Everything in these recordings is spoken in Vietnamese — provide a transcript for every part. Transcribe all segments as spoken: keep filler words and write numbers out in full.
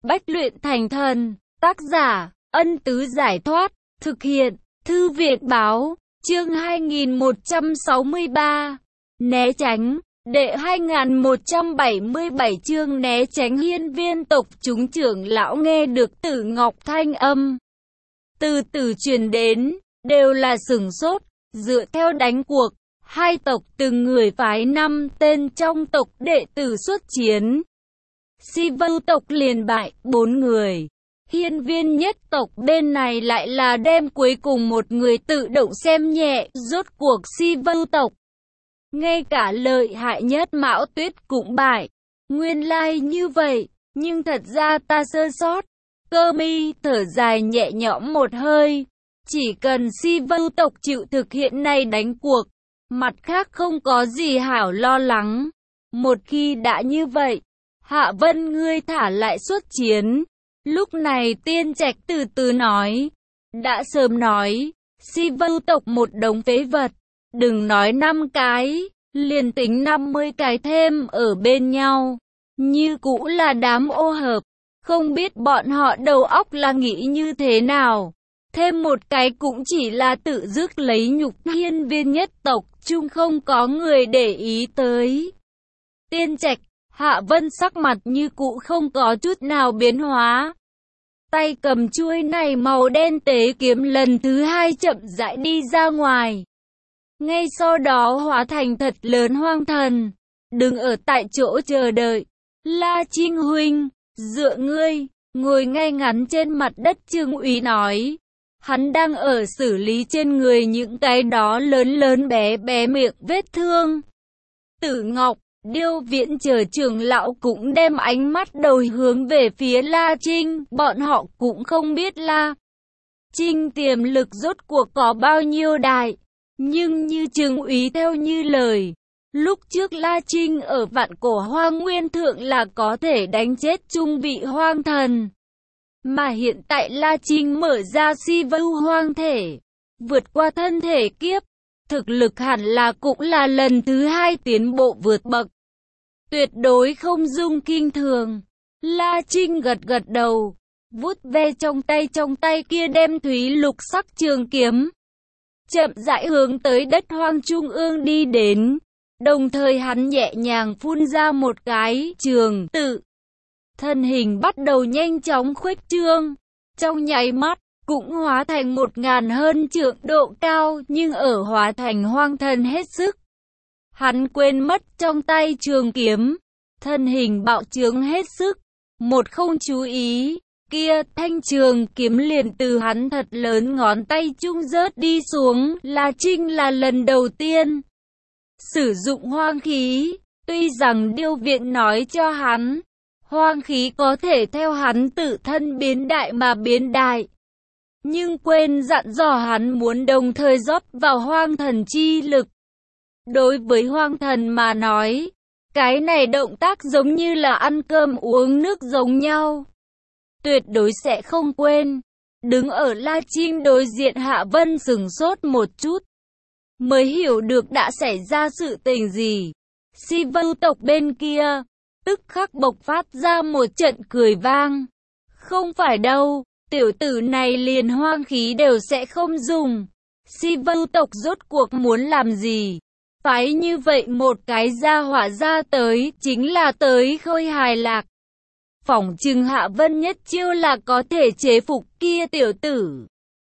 Bách luyện thành thần. Tác giả, Ân Tứ Giải Thoát. Thực hiện, Thư viện Báo. Chương hai nghìn một trăm sáu mươi ba. Né tránh. Đệ hai nghìn một trăm bảy mươi bảy chương né tránh. Hiên viên tộc chúng trưởng lão nghe được Tử Ngọc thanh âm từ từ truyền đến, đều là sửng sốt. Dựa theo đánh cuộc, hai tộc từng người phái năm tên trong tộc đệ tử xuất chiến. Si Vưu tộc liền bại bốn người. Hiên viên nhất tộc bên này lại là đem cuối cùng một người tự động xem nhẹ. Rốt cuộc Si Vưu tộc, ngay cả lợi hại nhất Mão Tuyết cũng bại. Nguyên lai như vậy, nhưng thật ra ta sơ sót. Cơ Mi thở dài nhẹ nhõm một hơi. Chỉ cần Si Vưu tộc chịu thực hiện này đánh cuộc, mặt khác không có gì hảo lo lắng. Một khi đã như vậy, Hạ Vân ngươi thả lại xuất chiến. Lúc này Tiên Trạch từ từ nói, đã sớm nói, Si Vưu tộc một đống phế vật, đừng nói năm cái, liền tính năm mươi cái thêm ở bên nhau, như cũ là đám ô hợp, không biết bọn họ đầu óc là nghĩ như thế nào. Thêm một cái cũng chỉ là tự dứt lấy nhục. Hiên viên nhất tộc chung không có người để ý tới. Tiên Trạch, Hạ Vân sắc mặt như cũ không có chút nào biến hóa. Tay cầm chuôi này màu đen tế kiếm lần thứ hai chậm rãi đi ra ngoài. Ngay sau đó hóa thành thật lớn hoang thần, đứng ở tại chỗ chờ đợi. La Trinh huynh, dựa ngươi, ngồi ngay ngắn trên mặt đất. Trương Úy nói. Hắn đang ở xử lý trên người những cái đó lớn lớn bé bé miệng vết thương. Tử Ngọc, Điêu Viễn chờ trưởng lão cũng đem ánh mắt đầu hướng về phía La Trinh. Bọn họ cũng không biết La Trinh tiềm lực rốt cuộc có bao nhiêu đại. Nhưng như Trương Úy theo như lời, lúc trước La Trinh ở vạn cổ hoang nguyên thượng là có thể đánh chết trung vị hoang thần. Mà hiện tại La Trinh mở ra Si Vưu hoang thể, vượt qua thân thể kiếp, thực lực hẳn là cũng là lần thứ hai tiến bộ vượt bậc, tuyệt đối không dung kinh thường. La Trinh gật gật đầu, vuốt ve trong tay trong tay kia đem thúy lục sắc trường kiếm, chậm rãi hướng tới đất hoang trung ương đi đến. Đồng thời hắn nhẹ nhàng phun ra một cái trường tự. Thân hình bắt đầu nhanh chóng khuếch trương, trong nháy mắt, cũng hóa thành một ngàn hơn trượng độ cao, nhưng ở hóa thành hoang thần hết sức. Hắn quên mất trong tay trường kiếm, thân hình bạo trướng hết sức, một không chú ý, kia thanh trường kiếm liền từ hắn thật lớn ngón tay trung rớt đi xuống. La Trinh là lần đầu tiên sử dụng hoang khí, tuy rằng Điêu Viện nói cho hắn, hoang khí có thể theo hắn tự thân biến đại mà biến đại, nhưng quên dặn dò hắn muốn đồng thời rót vào hoang thần chi lực. Đối với hoang thần mà nói, cái này động tác giống như là ăn cơm uống nước giống nhau, tuyệt đối sẽ không quên. Đứng ở La Trinh đối diện Hạ Vân sửng sốt một chút, mới hiểu được đã xảy ra sự tình gì. Si Vưu tộc bên kia tức khắc bộc phát ra một trận cười vang. Không phải đâu, tiểu tử này liền hoang khí đều sẽ không dùng. Si Vưu tộc rốt cuộc muốn làm gì? Phái như vậy một cái gia hỏa ra tới, chính là tới khôi hài lạc. Phỏng chừng Hạ Vân nhất chiêu là có thể chế phục kia tiểu tử.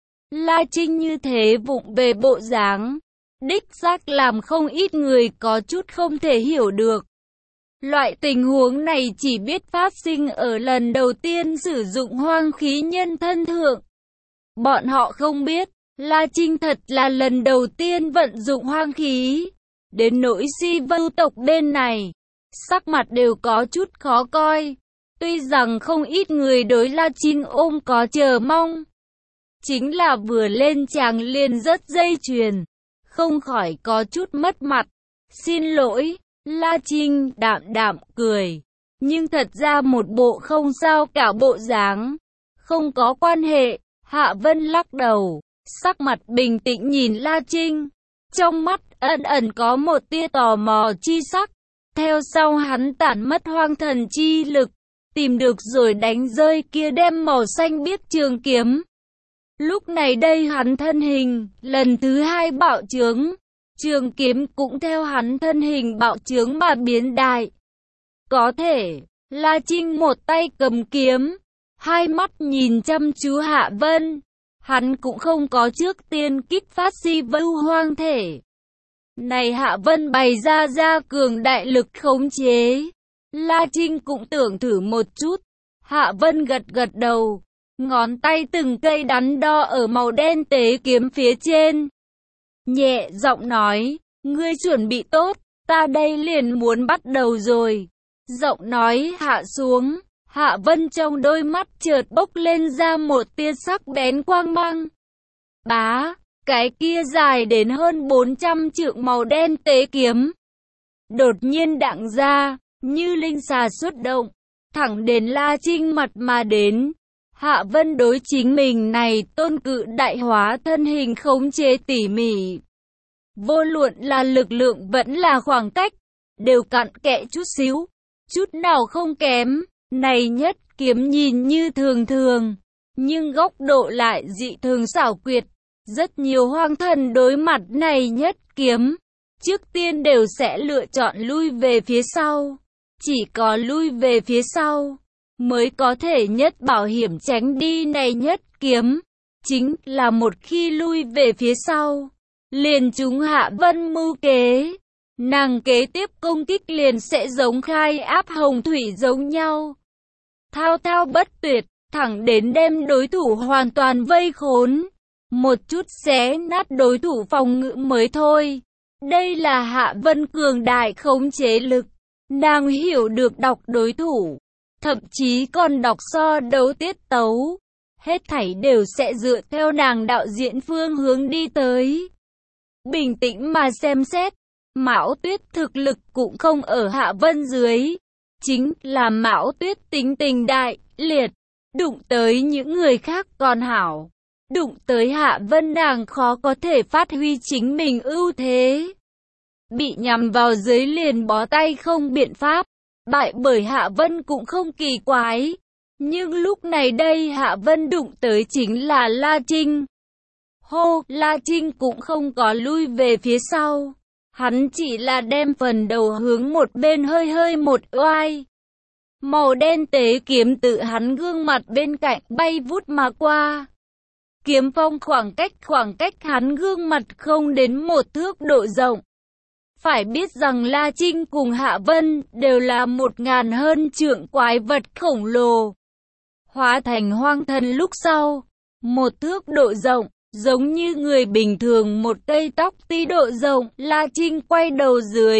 La Trinh như thế vụng về bộ dáng, đích xác làm không ít người có chút không thể hiểu được. Loại tình huống này chỉ biết phát sinh ở lần đầu tiên sử dụng hoang khí nhân thân thượng. Bọn họ không biết, La Trinh thật là lần đầu tiên vận dụng hoang khí. Đến nỗi Si Vưu tộc bên này, sắc mặt đều có chút khó coi. Tuy rằng không ít người đối La Trinh ôm có chờ mong, chính là vừa lên chàng liền rất dây chuyền, không khỏi có chút mất mặt. Xin lỗi. La Trinh đạm đạm cười, nhưng thật ra một bộ không sao cả bộ dáng. Không có quan hệ. Hạ Vân lắc đầu, sắc mặt bình tĩnh nhìn La Trinh, trong mắt ẩn ẩn có một tia tò mò chi sắc. Theo sau hắn tản mất hoang thần chi lực, tìm được rồi đánh rơi kia đem màu xanh biếc trường kiếm. Lúc này đây hắn thân hình, lần thứ hai bạo trướng, trường kiếm cũng theo hắn thân hình bạo trướng mà biến đại. Có thể, La Trinh một tay cầm kiếm, hai mắt nhìn chăm chú Hạ Vân, hắn cũng không có trước tiên kích phát si vưu hoang thể. Này Hạ Vân bày ra ra cường đại lực khống chế, La Trinh cũng tưởng thử một chút, Hạ Vân gật gật đầu, ngón tay từng cây đắn đo ở màu đen tế kiếm phía trên. Nhẹ giọng nói, ngươi chuẩn bị tốt, ta đây liền muốn bắt đầu rồi. Giọng nói hạ xuống, Hạ Vân trong đôi mắt chợt bốc lên ra một tia sắc bén quang mang. Bá, cái kia dài đến hơn bốn trăm trượng màu đen tế kiếm đột nhiên đặng ra, như linh xà xuất động, thẳng đến La Trinh mặt mà đến. Hạ Vân đối chính mình này tôn cự đại hóa thân hình khống chế tỉ mỉ. Vô luận là lực lượng vẫn là khoảng cách, đều cặn kẽ chút xíu, chút nào không kém. Này nhất kiếm nhìn như thường thường, nhưng góc độ lại dị thường xảo quyệt. Rất nhiều hoang thần đối mặt này nhất kiếm, trước tiên đều sẽ lựa chọn lui về phía sau. Chỉ có lui về phía sau, mới có thể nhất bảo hiểm tránh đi này nhất kiếm. Chính là một khi lui về phía sau, liền chúng Hạ Vân mưu kế, nàng kế tiếp công kích liền sẽ giống khai áp hồng thủy giống nhau, thao thao bất tuyệt, thẳng đến đem đối thủ hoàn toàn vây khốn, một chút xé nát đối thủ phòng ngự mới thôi. Đây là Hạ Vân cường đại khống chế lực, nàng hiểu được đọc đối thủ, thậm chí còn đọc so đấu tiết tấu, hết thảy đều sẽ dựa theo nàng đạo diễn phương hướng đi tới. Bình tĩnh mà xem xét, Mão Tuyết thực lực cũng không ở Hạ Vân dưới, chính là Mão Tuyết tính tình đại liệt, đụng tới những người khác còn hảo, đụng tới Hạ Vân nàng khó có thể phát huy chính mình ưu thế. Bị nhằm vào dưới liền bó tay không biện pháp, bại bởi Hạ Vân cũng không kỳ quái. Nhưng lúc này đây Hạ Vân đụng tới chính là La Trinh. Hô, La Trinh cũng không có lui về phía sau. Hắn chỉ là đem phần đầu hướng một bên hơi hơi một oai. Màu đen tế kiếm tự hắn gương mặt bên cạnh bay vút mà qua. Kiếm phong khoảng cách khoảng cách hắn gương mặt không đến một thước độ rộng. Phải biết rằng La Trinh cùng Hạ Vân đều là một ngàn hơn trượng quái vật khổng lồ. Hóa thành hoang thần lúc sau, một thước độ rộng, giống như người bình thường một cây tóc tí độ rộng, La Trinh quay đầu dưới.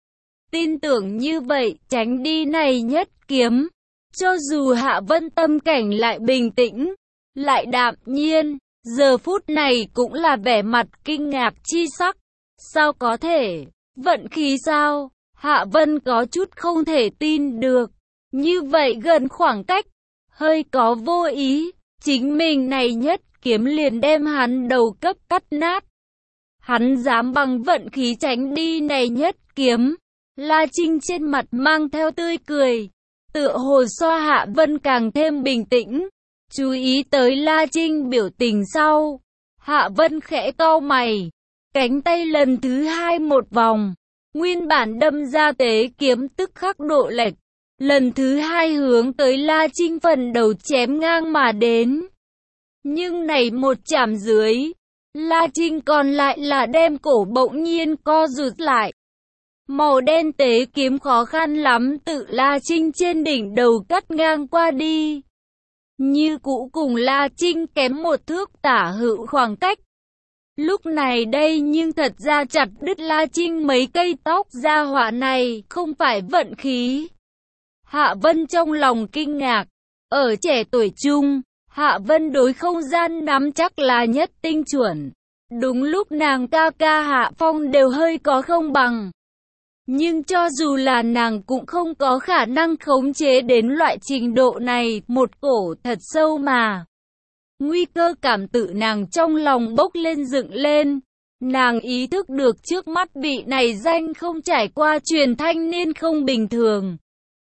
Tin tưởng như vậy, tránh đi này nhất kiếm. Cho dù Hạ Vân tâm cảnh lại bình tĩnh, lại đạm nhiên, giờ phút này cũng là vẻ mặt kinh ngạc chi sắc. Sao có thể? Vận khí sao? Hạ Vân có chút không thể tin được. Như vậy gần khoảng cách, hơi có vô ý, chính mình này nhất kiếm liền đem hắn đầu cấp cắt nát. Hắn dám bằng vận khí tránh đi này nhất kiếm. La Trinh trên mặt mang theo tươi cười, tựa hồ so Hạ Vân càng thêm bình tĩnh. Chú ý tới La Trinh biểu tình sau, Hạ Vân khẽ cau mày, cánh tay lần thứ hai một vòng, nguyên bản đâm ra tế kiếm tức khắc độ lệch, lần thứ hai hướng tới La Trinh phần đầu chém ngang mà đến. Nhưng này một chạm dưới, La Trinh còn lại là đem cổ bỗng nhiên co rụt lại. Màu đen tế kiếm khó khăn lắm tự La Trinh trên đỉnh đầu cắt ngang qua đi. Như cũ cùng La Trinh kém một thước tả hữu khoảng cách. Lúc này đây nhưng thật ra chặt đứt La Trinh mấy cây tóc ra hỏa này không phải vận khí. Hạ Vân trong lòng kinh ngạc. Ở trẻ tuổi trung, Hạ Vân đối không gian nắm chắc là nhất tinh chuẩn. Đúng lúc nàng ca ca Hạ Phong đều hơi có không bằng. Nhưng cho dù là nàng cũng không có khả năng khống chế đến loại trình độ này, một cổ thật sâu mà. Nguy cơ cảm tự nàng trong lòng bốc lên dựng lên. Nàng ý thức được trước mắt vị này danh không trải qua truyền thanh niên không bình thường.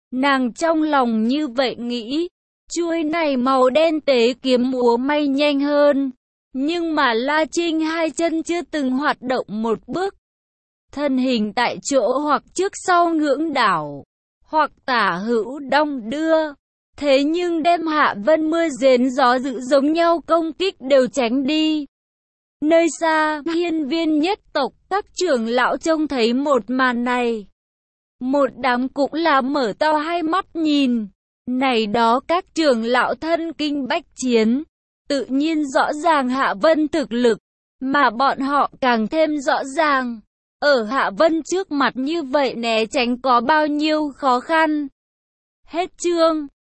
Nàng trong lòng như vậy nghĩ, chuôi này màu đen tế kiếm múa may nhanh hơn. Nhưng mà La Trinh hai chân chưa từng hoạt động một bước. Thân hình tại chỗ hoặc trước sau ngưỡng đảo, hoặc tả hữu đong đưa. Thế nhưng đem Hạ Vân mưa rền gió dữ giống nhau công kích đều tránh đi. Nơi xa, hiên viên nhất tộc, các trưởng lão trông thấy một màn này. Một đám cũng là mở to hai mắt nhìn. Này đó các trưởng lão thân kinh bách chiến, tự nhiên rõ ràng Hạ Vân thực lực, mà bọn họ càng thêm rõ ràng. Ở Hạ Vân trước mặt như vậy né tránh có bao nhiêu khó khăn. Hết chương.